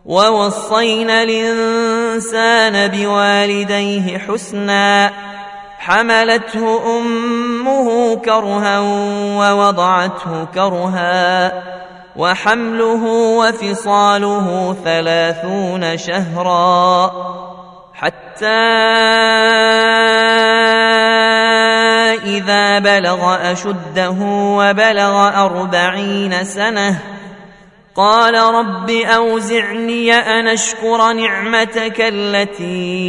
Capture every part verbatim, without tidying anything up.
ووصينا الإنسان بوالديه حسنا حملته أمه كرها ووضعته كرها وحمله وفصاله ثلاثون شهرا حتى إذا بلغ أشده وبلغ أربعين سنة قال رب أوزعني أن أشكر نعمتك التي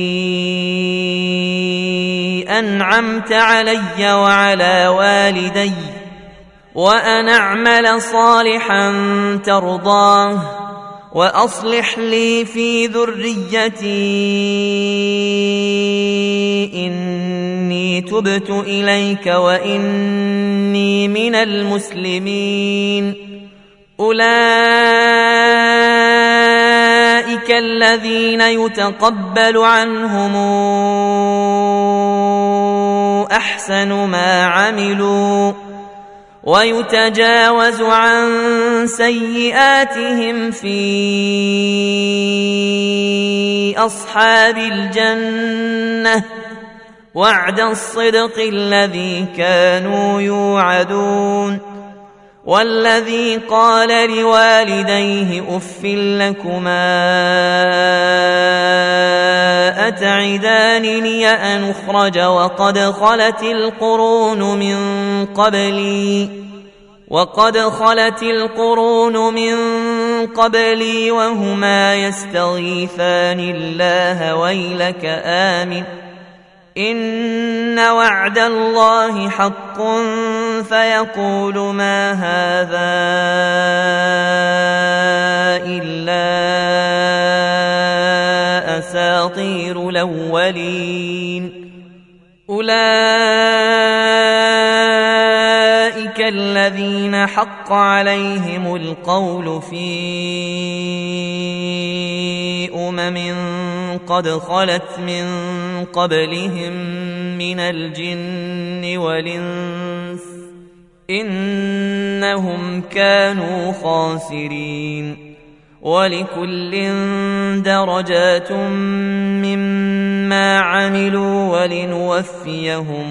أنعمت علي وعلى والدي وأن أعمل صالحا ترضاه وأصلح لي في ذريتي إني تبت إليك وإني من المسلمين أولئك الذين يتقبل عنهم أحسن ما عملوا ويتجاوز عن سيئاتهم في أصحاب الجنة وعد الصدق الذي كانوا يوعدون والذي قال لوالديه أف لكما أتعدانني أن أخرج وقد خلت القرون من قبلي وقد خلت القرون من قبلي وهما يستغيثان الله ويلك آمن إن وعد الله حق فيقول ما هذا إلا أساطير الأولين أولئك الذين حق عليهم القول في أمم قد خلت من قبلهم من الجن والإنس إنهم كانوا خاسرين ولكل درجات مما عملوا ولنوفيهم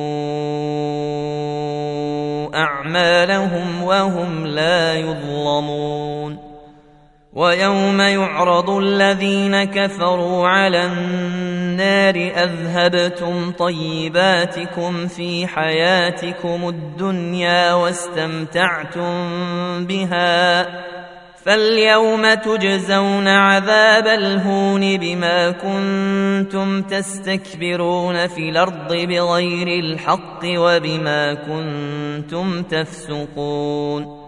أعمالهم وهم لا يظلمون ويوم يعرض الذين كفروا على النار أذهبتم طيباتكم في حياتكم الدنيا واستمتعتم بها فاليوم تجزون عذاب الهون بما كنتم تستكبرون في الأرض بغير الحق وبما كنتم تفسقون